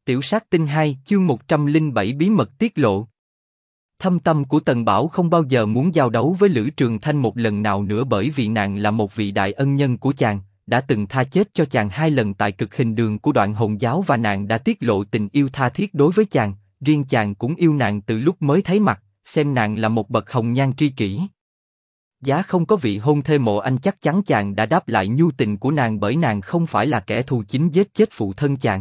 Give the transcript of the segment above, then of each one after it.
Tiểu sát tinh 2 chương 107 bí mật tiết lộ. Thâm tâm của Tần Bảo không bao giờ muốn giao đấu với Lữ Trường Thanh một lần nào nữa, bởi vì nàng là một vị đại ân nhân của chàng, đã từng tha chết cho chàng 2 lần tại cực hình đường của Đoạn Hồn giáo, và nàng đã tiết lộ tình yêu tha thiết đối với chàng. Riêng chàng cũng yêu nàng từ lúc mới thấy mặt, xem nàng là một bậc hồng nhan tri kỷ. Giá không có vị hôn thê Mộ Anh, chắc chắn chàng đã đáp lại nhu tình của nàng, bởi nàng không phải là kẻ thù chính giết chết phụ thân chàng.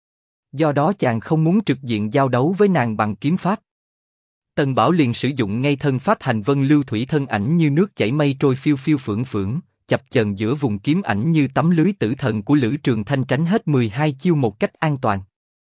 Do đó chàng không muốn trực diện giao đấu với nàng bằng kiếm pháp. Tần Bảo liền sử dụng ngay thân pháp hành vân lưu thủy, thân ảnh như nước chảy mây trôi, phiêu phiêu phưởng phưởng, chập chờn giữa vùng kiếm ảnh như tấm lưới tử thần của Lữ Trường Thanh, tránh hết 12 chiêu một cách an toàn.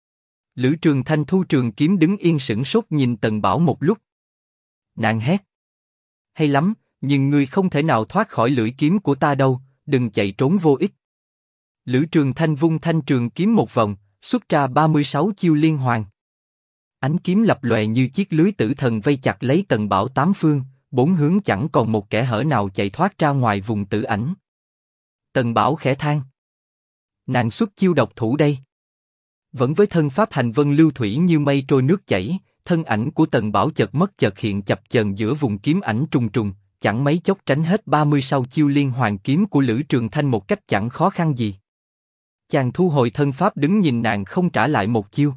Lữ Trường Thanh thu trường kiếm đứng yên sững sốt nhìn Tần Bảo một lúc. Nàng hét: hay lắm, nhưng ngươi không thể nào thoát khỏi lưỡi kiếm của ta đâu, đừng chạy trốn vô ích. Lữ Trường Thanh vung thanh trường kiếm một vòng, xuất ra 36 chiêu liên hoàn. Ánh kiếm lập lòe như chiếc lưới tử thần vây chặt lấy Tần Bảo 8 phương, 4 hướng, chẳng còn một kẻ hở nào chạy thoát ra ngoài vùng tử ảnh. Tần Bảo khẽ than: nàng xuất chiêu độc thủ đây. Vẫn với thân pháp hành vân lưu thủy như mây trôi nước chảy, thân ảnh của Tần Bảo chợt mất chợt hiện, chập chờn giữa vùng kiếm ảnh trùng trùng, chẳng mấy chốc tránh hết 36 chiêu liên hoàn kiếm của Lữ Trường Thanh một cách chẳng khó khăn gì. Chàng thu hồi thân pháp đứng nhìn nàng không trả lại một chiêu.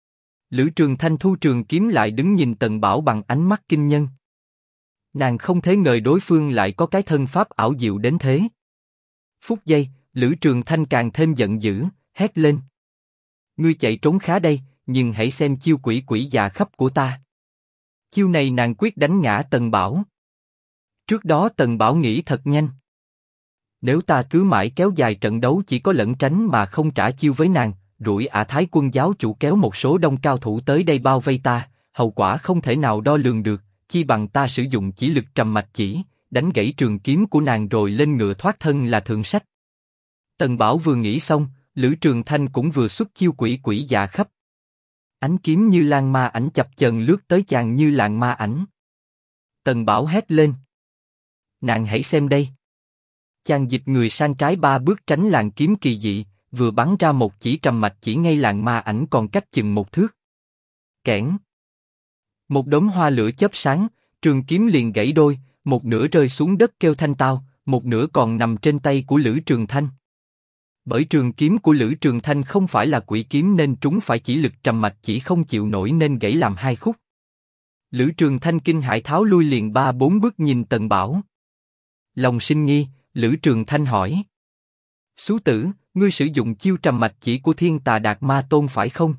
Lữ Trường Thanh thu trường kiếm lại đứng nhìn Tần Bảo bằng ánh mắt kinh nhân. Nàng không thể ngờ đối phương lại có cái thân pháp ảo diệu đến thế. Phút giây, Lữ Trường Thanh càng thêm giận dữ, hét lên: ngươi chạy trốn khá đây, nhưng hãy xem chiêu quỷ quỷ dạ khắp của ta. Chiêu này nàng quyết đánh ngã Tần Bảo. Trước đó Tần Bảo nghĩ thật nhanh. Nếu ta cứ mãi kéo dài trận đấu chỉ có lẩn tránh mà không trả chiêu với nàng, rủi Thái Quân giáo chủ kéo một số đông cao thủ tới đây bao vây ta, hậu quả không thể nào đo lường được, chi bằng ta sử dụng chỉ lực trầm mạch chỉ, đánh gãy trường kiếm của nàng rồi lên ngựa thoát thân là thượng sách. Tần Bảo vừa nghĩ xong, Lữ Trường Thanh cũng vừa xuất chiêu quỷ quỷ dạ khắp. Ánh kiếm như lan ma ảnh chập chờn lướt tới chàng như làn ma ảnh. Tần Bảo hét lên: nàng hãy xem đây. Chàng dịch người sang trái 3 bước tránh làn kiếm kỳ dị, vừa bắn ra một chỉ trầm mạch chỉ ngay làn ma ảnh còn cách chừng 1 thước. Kẽn. Một đốm hoa lửa chớp sáng, trường kiếm liền gãy đôi, một nửa rơi xuống đất kêu thanh tao, một nửa còn nằm trên tay của Lữ Trường Thanh. Bởi trường kiếm của Lữ Trường Thanh không phải là quỷ kiếm nên trúng phải chỉ lực trầm mạch chỉ không chịu nổi nên gãy làm 2 khúc. Lữ Trường Thanh kinh hãi tháo lui liền 3-4 bước nhìn Tần Bảo. Lòng sinh nghi, Lữ Trường Thanh hỏi: Xú tử, ngươi sử dụng chiêu trầm mạch chỉ của Thiên Tà Đạt Ma Tôn phải không?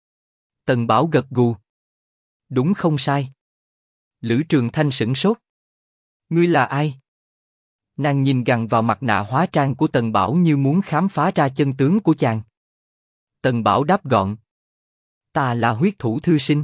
Tần Bảo gật gù: đúng không sai. Lữ Trường Thanh sửng sốt: ngươi là ai? Nàng nhìn gằn vào mặt nạ hóa trang của Tần Bảo như muốn khám phá ra chân tướng của chàng. Tần Bảo đáp gọn: ta là huyết thủ thư sinh.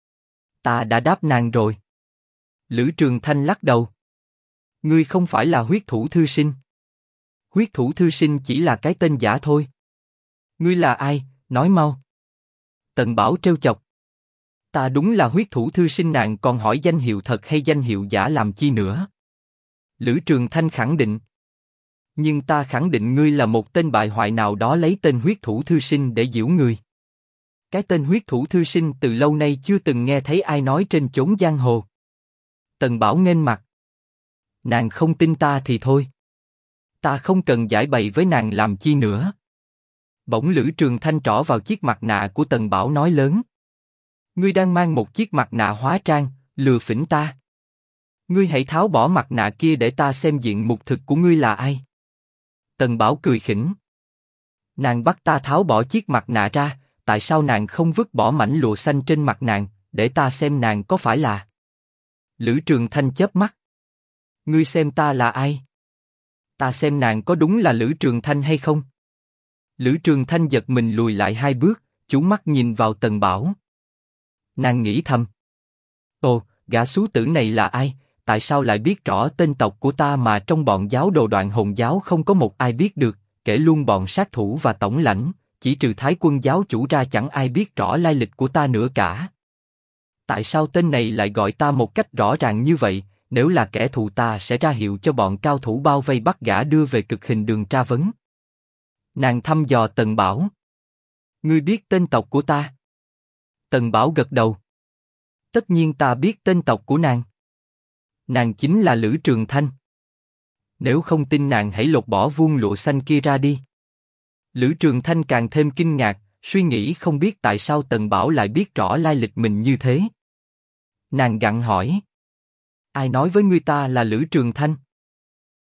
Ta đã đáp nàng rồi. Lữ Trường Thanh lắc đầu: ngươi không phải là huyết thủ thư sinh. Huyết thủ thư sinh chỉ là cái tên giả thôi. Ngươi là ai, nói mau. Tần Bảo trêu chọc: ta đúng là huyết thủ thư sinh, nàng còn hỏi danh hiệu thật hay danh hiệu giả làm chi nữa? Lữ Trường Thanh khẳng định: nhưng ta khẳng định ngươi là một tên bại hoại nào đó lấy tên huyết thủ thư sinh để giễu người. Cái tên huyết thủ thư sinh từ lâu nay chưa từng nghe thấy ai nói trên chốn giang hồ. Tần Bảo nghênh mặt: nàng không tin ta thì thôi. Ta không cần giải bày với nàng làm chi nữa. Bỗng Lữ Trường Thanh trỏ vào chiếc mặt nạ của Tần Bảo nói lớn: ngươi đang mang một chiếc mặt nạ hóa trang, lừa phỉnh ta. Ngươi hãy tháo bỏ mặt nạ kia để ta xem diện mục thực của ngươi là ai. Tần Bảo cười khỉnh: nàng bắt ta tháo bỏ chiếc mặt nạ ra, tại sao nàng không vứt bỏ mảnh lụa xanh trên mặt nàng, để ta xem nàng có phải là... Lữ Trường Thanh chớp mắt: ngươi xem ta là ai? Ta xem nàng có đúng là Lữ Trường Thanh hay không? Lữ Trường Thanh giật mình lùi lại 2 bước, chú mắt nhìn vào Tần Bảo. Nàng nghĩ thầm: ồ, gã xú tử này là ai? Tại sao lại biết rõ tên tộc của ta mà trong bọn giáo đồ Đoạn Hồn giáo không có một ai biết được, kể luôn bọn sát thủ và tổng lãnh, chỉ trừ Thái Quân giáo chủ ra chẳng ai biết rõ lai lịch của ta nữa cả. Tại sao tên này lại gọi ta một cách rõ ràng như vậy? Nếu là kẻ thù ta sẽ ra hiệu cho bọn cao thủ bao vây bắt gã đưa về cực hình đường tra vấn. Nàng thăm dò Tần Bảo: Ngươi biết tên tộc của ta? Tần Bảo gật đầu. Tất nhiên ta biết tên tộc của nàng. Nàng chính là Lữ Trường Thanh. Nếu không tin nàng hãy lột bỏ vuông lụa xanh kia ra đi. Lữ Trường Thanh càng thêm kinh ngạc, suy nghĩ không biết tại sao Tần Bảo lại biết rõ lai lịch mình như thế. Nàng gặng hỏi. Ai nói với ngươi ta là Lữ Trường Thanh?